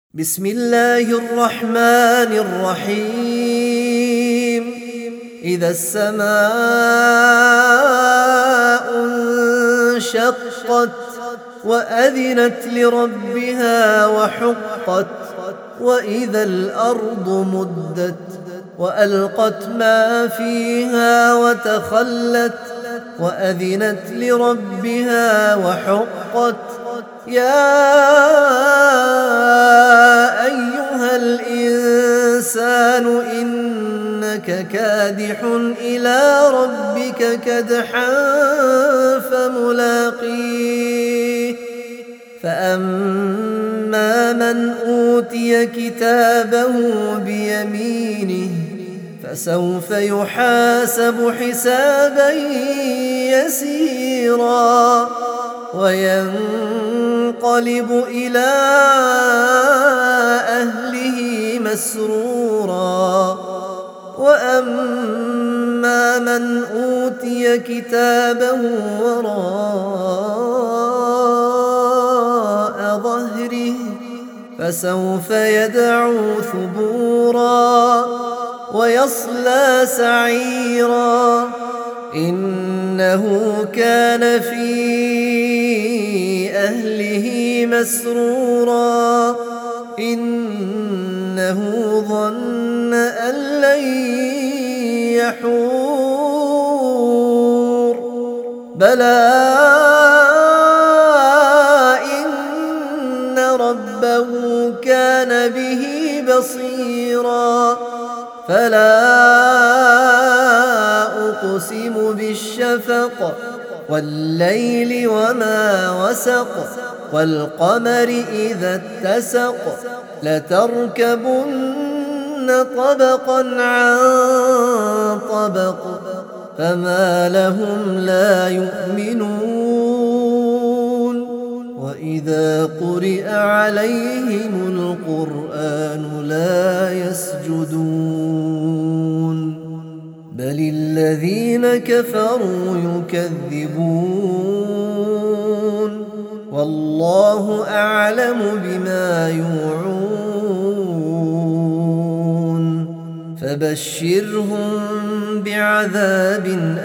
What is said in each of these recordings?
بسم الله الرحمن الرحيم إذا السماء انشقت وأذنت لربها وحقت وإذا الأرض مدت وألقت ما فيها وتخلت وأذنت لربها وحقت يا أيها الإنسان إنك كادح إلى ربك كدحا فملاقيه فأما من أوتي كتابه بيمينه فسوف يحاسب حسابا يسيرا وينقلب إلى أهله مسرورا وأما من أوتي كتابه وراء ظهره فسوف يدعو ثبورا ويصلى سعيرا إنه كان في أهله مسرورا إنه ظن أن لن يحور بلى إن ربه كان به بصيرا فلا أقسم بالشفق والليل وما وسق والقمر إذا اتسق لتركبن طبقا عن طبق فما لهم لا يؤمنون وإذا قرئ عليهم القرآن لا يسجدون بل الذين كفروا يكذبون والله أعلم بما يوعون فبشرهم بعذاب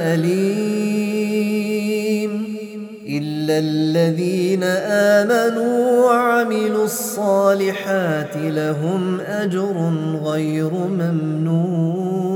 أليم إلا الذين آمنوا وعملوا الصالحات لهم أجر غير ممنون